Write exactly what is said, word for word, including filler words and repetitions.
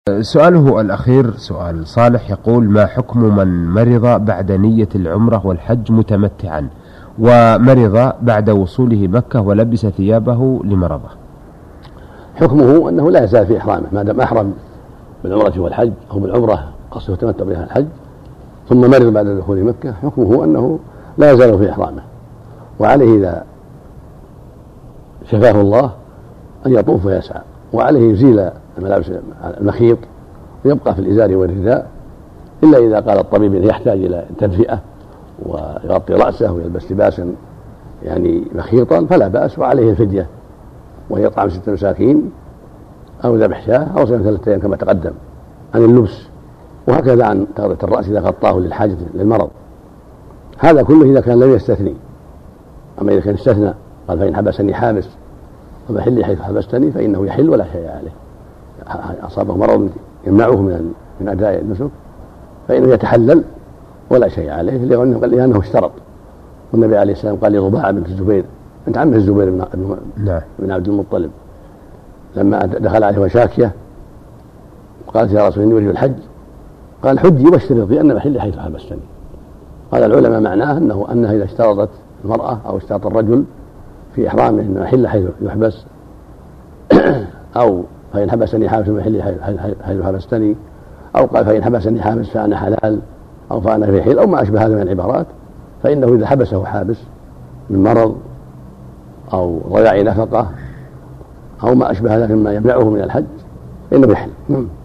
سؤاله الأخير سؤال صالح يقول: ما حكم من مرض بعد نية العمرة والحج متمتعا ومرض بعد وصوله مكة ولبس ثيابه لمرضه؟ حكمه أنه لا يزال في إحرامه ما دام أحرم بالعمرة والحج أو بالعمرة قصده تمتع بها الحج ثم مرض بعد دخول مكة، حكمه أنه لا يزال في إحرامه، وعليه إذا شفاه الله أن يطوف ويسعى، وعليه يزيل الملابس المخيط ويبقى في الإزار والرداء، إلا إذا قال الطبيب أنه يحتاج إلى تدفئة ويغطي رأسه ويلبس لباسا يعني مخيطا فلا بأس، وعليه الفدية وهي إطعام ستة مساكين أو ذبح شاة أو صيام ثلاثة أيام كما تقدم عن اللبس، وهكذا عن تغطية الرأس إذا غطاه للحاجة للمرض. هذا كله إذا كان لم يستثني. أما إذا كان استثنى قال: فإن حبسني حابس فمحلي حيث حبستني، فإنه يحل ولا شيء عليه. أصابه مرض يمنعه من من أداء النسك فإنه يتحلل ولا شيء عليه، لأنه اشترط. والنبي عليه السلام قال لرباعة بنت الزبير أنت عمه الزبير بن بن عبد المطلب لما دخل عليه وشاكية قالت: يا رسول الله إني أريد الحج، قال: حجي واشترطي أن محلي حيث حبستني. قال العلماء معناه أنه أنها إذا اشترطت المرأة أو اشترط الرجل في إحرامه أن محل حيث يحبس أو فإن حبسني حابس محلي حيث حبستني، أو قال: فإن حبسني حابس فأنا حلال أو فأنا في حل، أو ما أشبه هذا من العبارات، فإنه إذا حبسه حابس من مرض أو ضياع نفقة أو ما أشبه ذلك مما يمنعه من الحج فإنه يحل.